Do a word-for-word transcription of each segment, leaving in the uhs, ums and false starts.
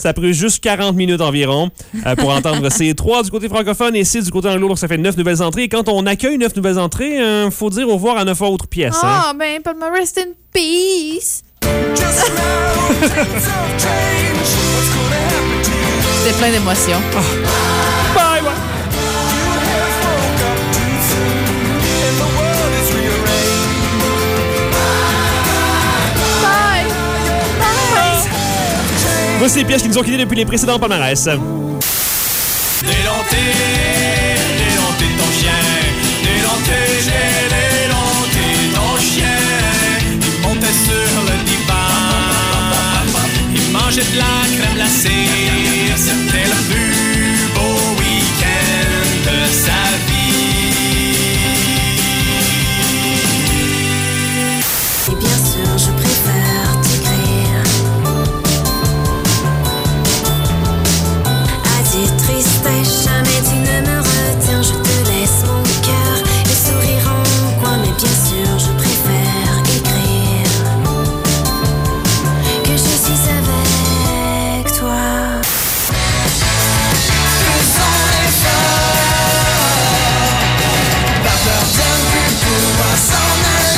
Ça a pris juste quarante minutes environ euh, pour entendre ces trois du côté francophone et six du côté anglo. Donc, ça fait neuf nouvelles entrées. Et quand on accueille neuf nouvelles entrées, il euh, faut dire au revoir à neuf autres pièces. Ah, hein? ben, Palma, rest in peace. C'était plein d'émotions. Ah. Bye, bye. Voici les pièces qui nous ont quittés depuis les précédents palmarès. Délenté, délenté ton chien, délenté, j'ai délenté ton chien. Il montait sur le divan, il mangeait de la crème glacée. C'était le plus beau week-end de sa vie. Et bien sûr, je préfère t'écrire. Triste, jamais tu ne me retiens. Je te laisse mon cœur, le sourire en coin. Mais bien sûr, je préfère écrire que je suis avec toi. Faisons l'effort, pas peur de ne plus pouvoir s'en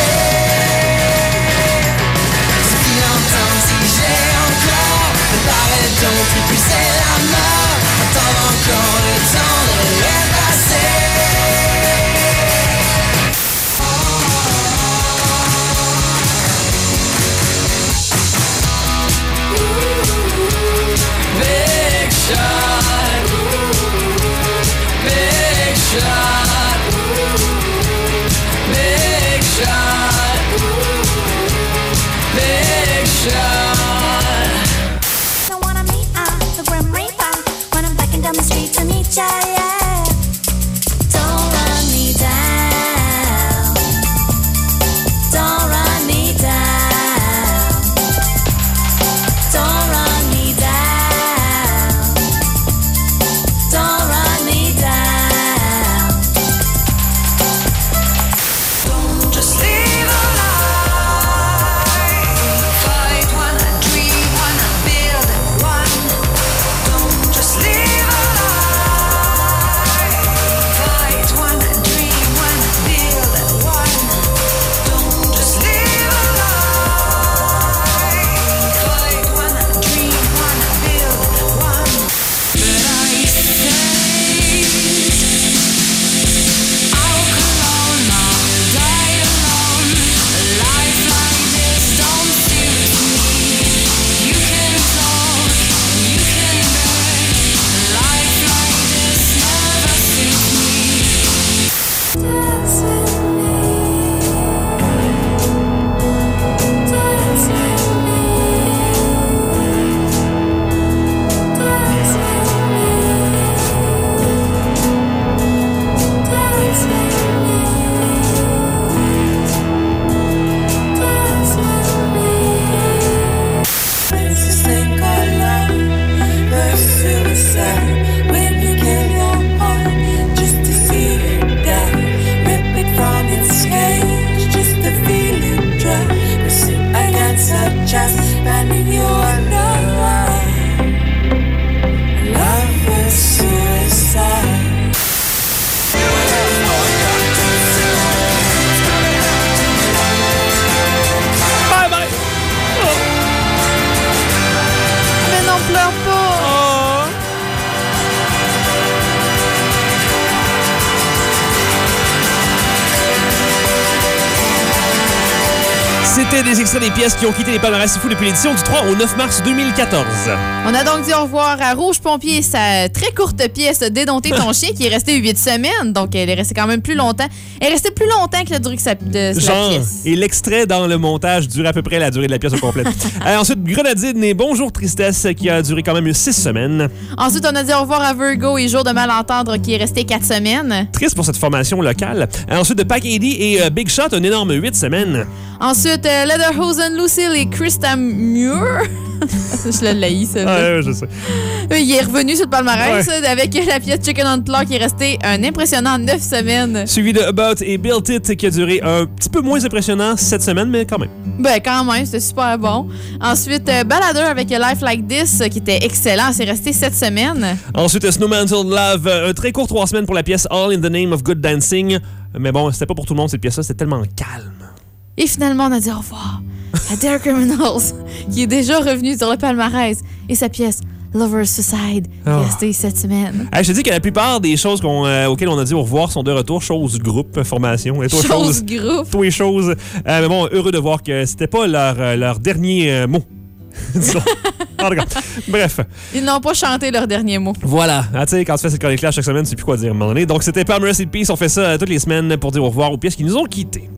aller. Si longtemps, si j'ai encore, préparez donc plus puisser la mort. Attends encore le temps de les passer. Big shot, big shot, big shot, big shot. Don't wanna meet at the Grim Reaper when I'm backing down the street to meet ya, yeah. Don't run me down. Don't run me down. Don't run me down. Don't run me down. Don't just live a lie. Fight one, dream one, build one. Don't just live a lie. Fight one, dream one, build one. Don't just live a lie. Fight one, dream one, build one. But I say I'll come alone, I'll die alone. A life like this don't suit me. You can talk, you can beg. A life like this never suits me. Dance with me. Dance with me. Dance with me. Dance with me. Dance with me. It's this thing called love versus suicide. When you give your heart just to see it die, rip it from its cage just to feel it dry. You see, I got such as finding you underline. Love versus suicide. Bye bye. Mais non, pleure pas. Oh. C'était des extraits des pièces qui ont quitté les palmarès fous depuis l'édition du trois au neuf mars deux mille quatorze. On a donc dit au revoir à Rouge Pompier, sa très courte pièce Dédompter ton chien qui est restée huit semaines. Donc, elle est restée quand même plus longtemps. Elle est restée plus longtemps que la durée de, sa, de Genre, la pièce. et l'extrait dans le montage dure à peu près la durée de la pièce au complet. euh, ensuite, Grenadine et Bonjour Tristesse qui a duré quand même six semaines. Ensuite, on a dit au revoir à Virgo et Jour de Malentendre qui est resté quatre semaines. Triste pour cette formation locale. Euh, ensuite, de Pac A D et euh, Big Shot, un énorme huit semaines. Ensuite, euh, Lederhosen, Lucille et Krista Muir. Je l'ai laï, ça. Ouais, je sais. Il est revenu sur le palmarès Ouais. euh, avec la pièce Chicken on the Clock qui est restée un impressionnant neuf semaines. Suivi de About et Built It qui a duré un petit peu moins impressionnant cette semaine, mais quand même. Ben, quand même, c'était super bon. Ensuite, euh, Ballader avec A Life Like This euh, qui était excellent. C'est resté sept semaines. Ensuite, Snowman Till Love, euh, un très court trois semaines pour la pièce All in the Name of Good Dancing. Mais bon, c'était pas pour tout le monde cette pièce-là, c'était tellement calme. Et finalement, on a dit au revoir à Dare Criminals qui est déjà revenu sur le palmarès. Et sa pièce Lover's Suicide qui Oh. est restée sept semaines. Hey, je te dis que la plupart des choses qu'on, euh, auxquelles on a dit au revoir sont de retour. Chose, groupe, formation. Et toi, Chose chose, groupe. toi et chose. Euh, mais bon, heureux de voir que c'était pas leur, euh, leur dernier euh, mot. Disons. En tout cas, bref. Ils n'ont pas chanté leur dernier mot. Voilà. Ah, tu sais, quand tu fais cette chronique-là chaque semaine, tu sais plus quoi dire à un moment donné. Donc, c'était Palmer Rest in Peace. On fait ça euh, toutes les semaines pour dire au revoir aux pièces qui nous ont quittés.